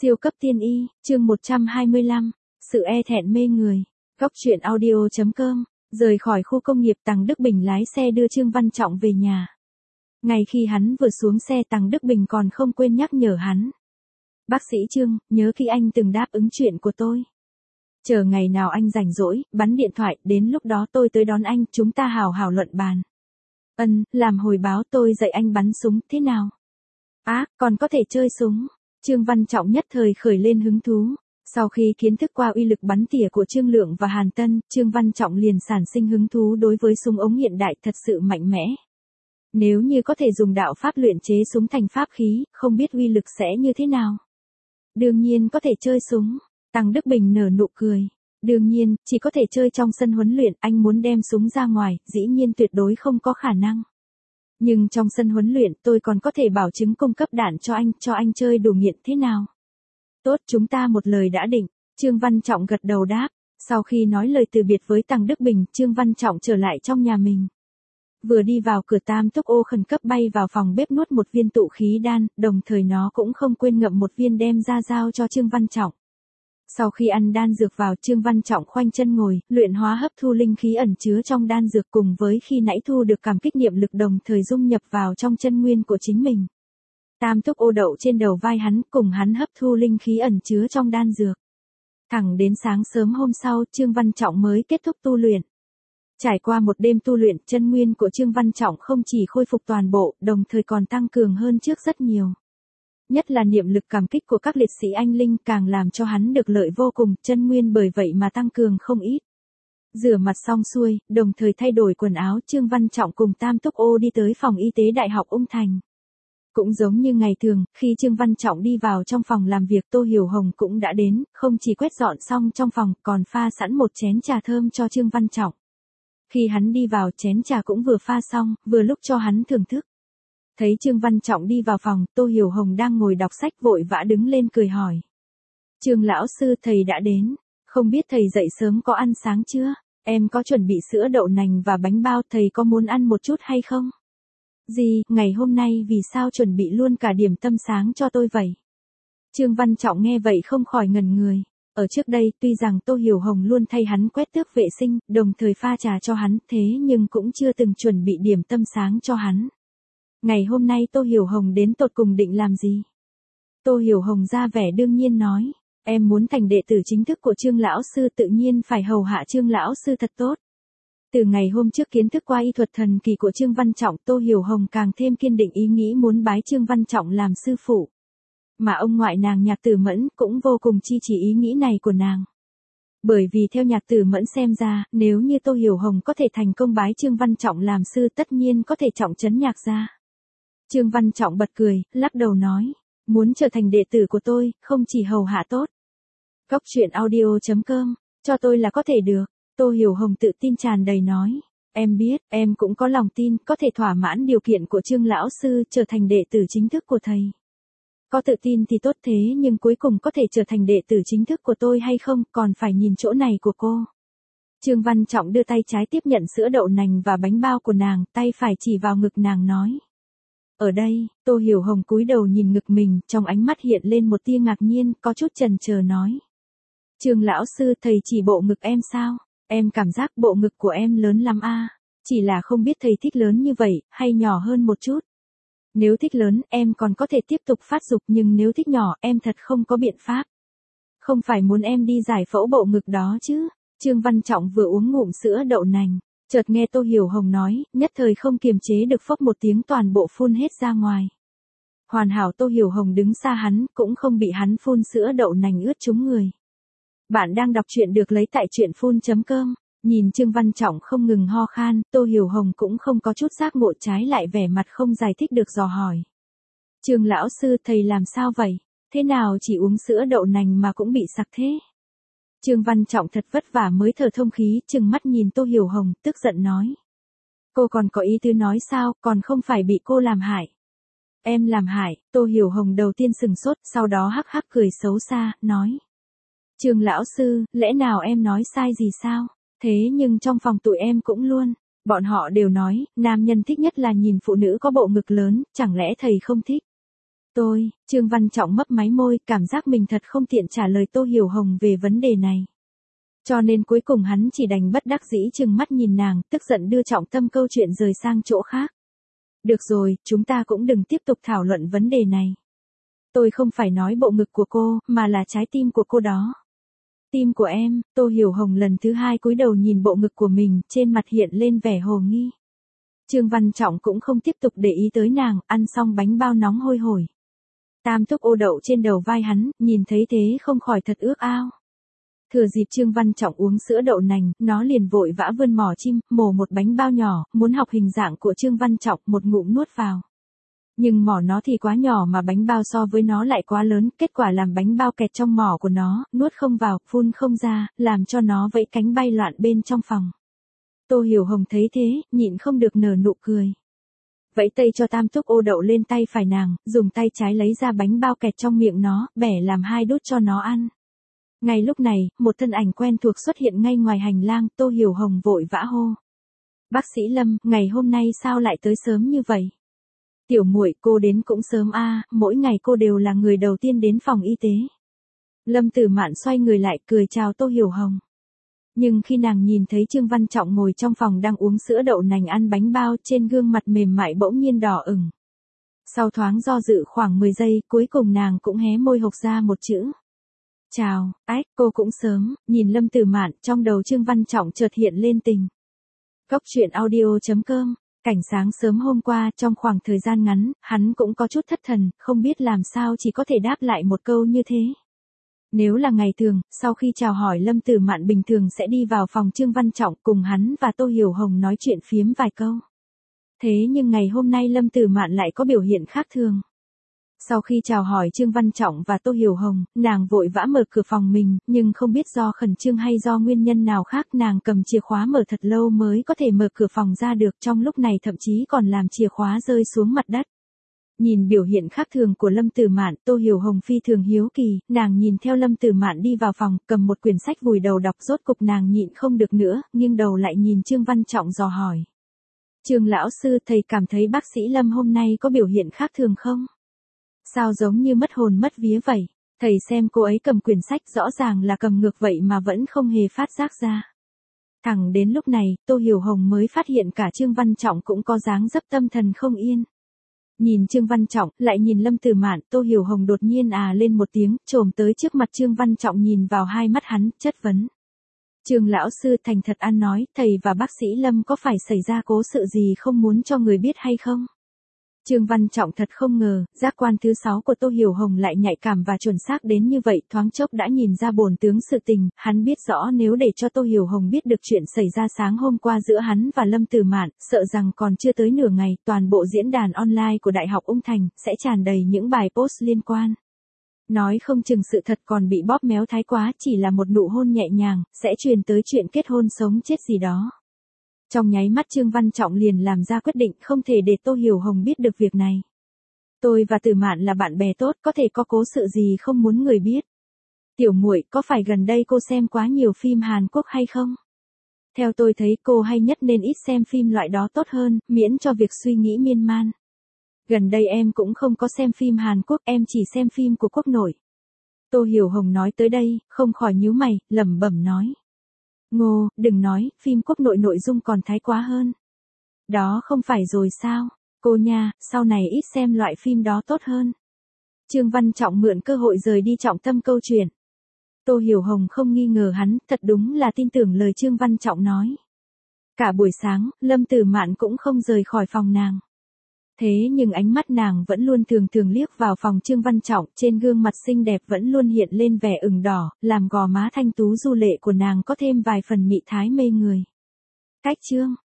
Siêu cấp tiên y, chương 125, sự e thẹn mê người. Góc truyện audio.com, rời khỏi khu công nghiệp Tằng Đức Bình lái xe đưa Trương Văn Trọng về nhà. Ngay khi hắn vừa xuống xe Tằng Đức Bình còn không quên nhắc nhở hắn. Bác sĩ Trương, nhớ khi anh từng đáp ứng chuyện của tôi. Chờ ngày nào anh rảnh rỗi, bắn điện thoại, đến lúc đó tôi tới đón anh, chúng ta hào hào luận bàn. Làm hồi báo tôi dạy anh bắn súng, thế nào? Còn có thể chơi súng. Trương Văn Trọng nhất thời khởi lên hứng thú. Sau khi kiến thức qua uy lực bắn tỉa của Trương Lượng và Hàn Tân, Trương Văn Trọng liền sản sinh hứng thú đối với súng ống hiện đại thật sự mạnh mẽ. Nếu như có thể dùng đạo pháp luyện chế súng thành pháp khí, không biết uy lực sẽ như thế nào. Đương nhiên có thể chơi súng. Tằng Đức Bình nở nụ cười. Đương nhiên, chỉ có thể chơi trong sân huấn luyện, anh muốn đem súng ra ngoài, dĩ nhiên tuyệt đối không có khả năng. Nhưng trong sân huấn luyện tôi còn có thể bảo chứng cung cấp đạn cho anh chơi đủ nghiện thế nào? Tốt, chúng ta một lời đã định. Trương Văn Trọng gật đầu đáp. Sau khi nói lời từ biệt với Tằng Đức Bình, Trương Văn Trọng trở lại trong nhà mình. Vừa đi vào cửa Tam Túc Ô khẩn cấp bay vào phòng bếp nuốt một viên tụ khí đan, đồng thời nó cũng không quên ngậm một viên đem ra giao cho Trương Văn Trọng. Sau khi ăn đan dược vào, Trương Văn Trọng khoanh chân ngồi, luyện hóa hấp thu linh khí ẩn chứa trong đan dược cùng với khi nãy thu được cảm kích niệm lực đồng thời dung nhập vào trong chân nguyên của chính mình. Tam Túc Ô đậu trên đầu vai hắn, cùng hắn hấp thu linh khí ẩn chứa trong đan dược. Thẳng đến sáng sớm hôm sau, Trương Văn Trọng mới kết thúc tu luyện. Trải qua một đêm tu luyện, chân nguyên của Trương Văn Trọng không chỉ khôi phục toàn bộ, đồng thời còn tăng cường hơn trước rất nhiều. Nhất là niệm lực cảm kích của các liệt sĩ anh linh càng làm cho hắn được lợi vô cùng, chân nguyên bởi vậy mà tăng cường không ít. Rửa mặt xong xuôi, đồng thời thay đổi quần áo, Trương Văn Trọng cùng Tam Túc Ô đi tới phòng y tế Đại học Ung Thành. Cũng giống như ngày thường, khi Trương Văn Trọng đi vào trong phòng làm việc, Tô Hiểu Hồng cũng đã đến, không chỉ quét dọn xong trong phòng, còn pha sẵn một chén trà thơm cho Trương Văn Trọng. Khi hắn đi vào, chén trà cũng vừa pha xong, vừa lúc cho hắn thưởng thức. Thấy Trương Văn Trọng đi vào phòng, Tô Hiểu Hồng đang ngồi đọc sách vội vã đứng lên cười hỏi. Trương lão sư, thầy đã đến. Không biết thầy dậy sớm có ăn sáng chưa? Em có chuẩn bị sữa đậu nành và bánh bao, thầy có muốn ăn một chút hay không? Gì, ngày hôm nay vì sao chuẩn bị luôn cả điểm tâm sáng cho tôi vậy? Trương Văn Trọng nghe vậy không khỏi ngẩn người. Ở trước đây, tuy rằng Tô Hiểu Hồng luôn thay hắn quét tước vệ sinh, đồng thời pha trà cho hắn, thế nhưng cũng chưa từng chuẩn bị điểm tâm sáng cho hắn. Ngày hôm nay Tô Hiểu Hồng đến tột cùng định làm gì? Tô Hiểu Hồng ra vẻ đương nhiên nói, em muốn thành đệ tử chính thức của Trương lão sư, tự nhiên phải hầu hạ Trương lão sư thật tốt. Từ ngày hôm trước kiến thức qua y thuật thần kỳ của Trương Văn Trọng, Tô Hiểu Hồng càng thêm kiên định ý nghĩ muốn bái Trương Văn Trọng làm sư phụ. Mà ông ngoại nàng Nhạc Tử Mẫn cũng vô cùng chi chỉ ý nghĩ này của nàng. Bởi vì theo Nhạc Tử Mẫn xem ra, nếu như Tô Hiểu Hồng có thể thành công bái Trương Văn Trọng làm sư, tất nhiên có thể trọng trấn Nhạc gia. Trương Văn Trọng bật cười, lắc đầu nói, muốn trở thành đệ tử của tôi, không chỉ hầu hạ tốt. Góc truyện audio.com, cho tôi là có thể được. Tô Hiểu Hồng tự tin tràn đầy nói, em biết, em cũng có lòng tin, có thể thỏa mãn điều kiện của Trương lão sư, trở thành đệ tử chính thức của thầy. Có tự tin thì tốt, thế nhưng cuối cùng có thể trở thành đệ tử chính thức của tôi hay không, còn phải nhìn chỗ này của cô. Trương Văn Trọng đưa tay trái tiếp nhận sữa đậu nành và bánh bao của nàng, tay phải chỉ vào ngực nàng nói. Ở đây, Tô Hiểu Hồng cúi đầu nhìn ngực mình, trong ánh mắt hiện lên một tia ngạc nhiên, có chút chần chờ nói. Trương lão sư, thầy chỉ bộ ngực em sao? Em cảm giác bộ ngực của em lớn lắm a. Chỉ là không biết thầy thích lớn như vậy, hay nhỏ hơn một chút. Nếu thích lớn, em còn có thể tiếp tục phát dục, nhưng nếu thích nhỏ, em thật không có biện pháp. Không phải muốn em đi giải phẫu bộ ngực đó chứ? Trương Văn Trọng vừa uống ngụm sữa đậu nành, chợt nghe Tô Hiểu Hồng nói, nhất thời không kiềm chế được phốc một tiếng toàn bộ phun hết ra ngoài. Hoàn hảo Tô Hiểu Hồng đứng xa hắn, cũng không bị hắn phun sữa đậu nành ướt trúng người. Bạn đang đọc truyện được lấy tại truyện.com. Nhìn Trương Văn Trọng không ngừng ho khan, Tô Hiểu Hồng cũng không có chút giác ngộ, trái lại vẻ mặt không giải thích được dò hỏi. Trương lão sư, thầy làm sao vậy? Thế nào chỉ uống sữa đậu nành mà cũng bị sặc thế? Trương Văn Trọng thật vất vả mới thở thông khí, trừng mắt nhìn Tô Hiểu Hồng, tức giận nói. Cô còn có ý tứ nói sao, còn không phải bị cô làm hại. Em làm hại? Tô Hiểu Hồng đầu tiên sừng sốt, sau đó hắc hắc cười xấu xa, nói. Trương lão sư, lẽ nào em nói sai gì sao? Thế nhưng trong phòng tụi em cũng luôn. Bọn họ đều nói, nam nhân thích nhất là nhìn phụ nữ có bộ ngực lớn, chẳng lẽ thầy không thích? Trương Văn Trọng mấp máy môi, cảm giác mình thật không tiện trả lời Tô Hiểu Hồng về vấn đề này. Cho nên cuối cùng hắn chỉ đành bất đắc dĩ trừng mắt nhìn nàng, tức giận đưa trọng tâm câu chuyện rời sang chỗ khác. Được rồi, chúng ta cũng đừng tiếp tục thảo luận vấn đề này. Tôi không phải nói bộ ngực của cô, mà là trái tim của cô đó. Tim của em, Tô Hiểu Hồng lần thứ hai cúi đầu nhìn bộ ngực của mình, trên mặt hiện lên vẻ hồ nghi. Trương Văn Trọng cũng không tiếp tục để ý tới nàng, ăn xong bánh bao nóng hôi hổi. Tam thúc ô đậu trên đầu vai hắn, nhìn thấy thế không khỏi thật ước ao. Thừa dịp Trương Văn Trọng uống sữa đậu nành, nó liền vội vã vươn mỏ chim, mổ một bánh bao nhỏ, muốn học hình dạng của Trương Văn Trọng, một ngụm nuốt vào. Nhưng mỏ nó thì quá nhỏ mà bánh bao so với nó lại quá lớn, kết quả làm bánh bao kẹt trong mỏ của nó, nuốt không vào, phun không ra, làm cho nó vẫy cánh bay loạn bên trong phòng. Tô Hiểu Hồng thấy thế, nhịn không được nở nụ cười. Vẫy tay cho tam thúc ô đậu lên tay phải nàng, dùng tay trái lấy ra bánh bao kẹt trong miệng nó, bẻ làm hai đút cho nó ăn. Ngay lúc này, một thân ảnh quen thuộc xuất hiện ngay ngoài hành lang, Tô Hiểu Hồng vội vã hô. Bác sĩ Lâm, ngày hôm nay sao lại tới sớm như vậy? Tiểu muội, cô đến cũng sớm a, mỗi ngày cô đều là người đầu tiên đến phòng y tế. Lâm Tử Mạn xoay người lại cười chào Tô Hiểu Hồng. Nhưng khi nàng nhìn thấy Trương Văn Trọng ngồi trong phòng đang uống sữa đậu nành ăn bánh bao, trên gương mặt mềm mại bỗng nhiên đỏ ửng. Sau thoáng do dự khoảng 10 giây, cuối cùng nàng cũng hé môi hộc ra một chữ. Chào, cô cũng sớm, nhìn Lâm Tử Mạn, trong đầu Trương Văn Trọng chợt hiện lên tình. Cốc truyện audio.com, cảnh sáng sớm hôm qua, trong khoảng thời gian ngắn, hắn cũng có chút thất thần, không biết làm sao chỉ có thể đáp lại một câu như thế. Nếu là ngày thường, sau khi chào hỏi Lâm Tử Mạn bình thường sẽ đi vào phòng Trương Văn Trọng cùng hắn và Tô Hiểu Hồng nói chuyện phiếm vài câu. Thế nhưng ngày hôm nay Lâm Tử Mạn lại có biểu hiện khác thường. Sau khi chào hỏi Trương Văn Trọng và Tô Hiểu Hồng, nàng vội vã mở cửa phòng mình, nhưng không biết do khẩn trương hay do nguyên nhân nào khác nàng cầm chìa khóa mở thật lâu mới có thể mở cửa phòng ra được, trong lúc này thậm chí còn làm chìa khóa rơi xuống mặt đất. Nhìn biểu hiện khác thường của Lâm Tử Mạn, Tô Hiểu Hồng phi thường hiếu kỳ, nàng nhìn theo Lâm Tử Mạn đi vào phòng, cầm một quyển sách vùi đầu đọc, rốt cục nàng nhịn không được nữa, nghiêng đầu lại nhìn Trương Văn Trọng dò hỏi. Trương lão sư, thầy cảm thấy bác sĩ Lâm hôm nay có biểu hiện khác thường không? Sao giống như mất hồn mất vía vậy? Thầy xem cô ấy cầm quyển sách rõ ràng là cầm ngược vậy mà vẫn không hề phát giác ra. Thẳng đến lúc này, Tô Hiểu Hồng mới phát hiện cả Trương Văn Trọng cũng có dáng dấp tâm thần không yên. Nhìn Trương Văn Trọng, lại nhìn Lâm Tử Mạn, Tô Hiểu Hồng đột nhiên lên một tiếng, chồm tới trước mặt Trương Văn Trọng nhìn vào hai mắt hắn, chất vấn. Trương lão sư, thành thật ăn nói, thầy và bác sĩ Lâm có phải xảy ra cố sự gì không muốn cho người biết hay không? Trương Văn Trọng thật không ngờ, giác quan thứ 6 của Tô Hiểu Hồng lại nhạy cảm và chuẩn xác đến như vậy, thoáng chốc đã nhìn ra bổn tướng sự tình, hắn biết rõ nếu để cho Tô Hiểu Hồng biết được chuyện xảy ra sáng hôm qua giữa hắn và Lâm Tử Mạn, sợ rằng còn chưa tới nửa ngày, toàn bộ diễn đàn online của Đại học Ung Thành sẽ tràn đầy những bài post liên quan. Nói không chừng sự thật còn bị bóp méo thái quá, chỉ là một nụ hôn nhẹ nhàng, sẽ truyền tới chuyện kết hôn sống chết gì đó. Trong nháy mắt Trương Văn Trọng liền làm ra quyết định không thể để Tô Hiểu Hồng biết được việc này. Tôi và Tử Mạn là bạn bè tốt, có thể có cố sự gì không muốn người biết. Tiểu muội, có phải gần đây cô xem quá nhiều phim Hàn Quốc hay không? Theo tôi thấy cô hay nhất nên ít xem phim loại đó tốt hơn, miễn cho việc suy nghĩ miên man. Gần đây em cũng không có xem phim Hàn Quốc, em chỉ xem phim của quốc nội. Tô Hiểu Hồng nói tới đây, không khỏi nhíu mày, lẩm bẩm nói. Ngô, đừng nói, phim quốc nội nội dung còn thái quá hơn. Đó không phải rồi sao? Cô nha, sau này ít xem loại phim đó tốt hơn. Trương Văn Trọng mượn cơ hội rời đi trọng tâm câu chuyện. Tô Hiểu Hồng không nghi ngờ hắn, thật đúng là tin tưởng lời Trương Văn Trọng nói. Cả buổi sáng, Lâm Tử Mạn cũng không rời khỏi phòng nàng. Thế nhưng ánh mắt nàng vẫn luôn thường thường liếc vào phòng Trương Văn Trọng, trên gương mặt xinh đẹp vẫn luôn hiện lên vẻ ửng đỏ, làm gò má thanh tú du lệ của nàng có thêm vài phần mị thái mê người. Cách chương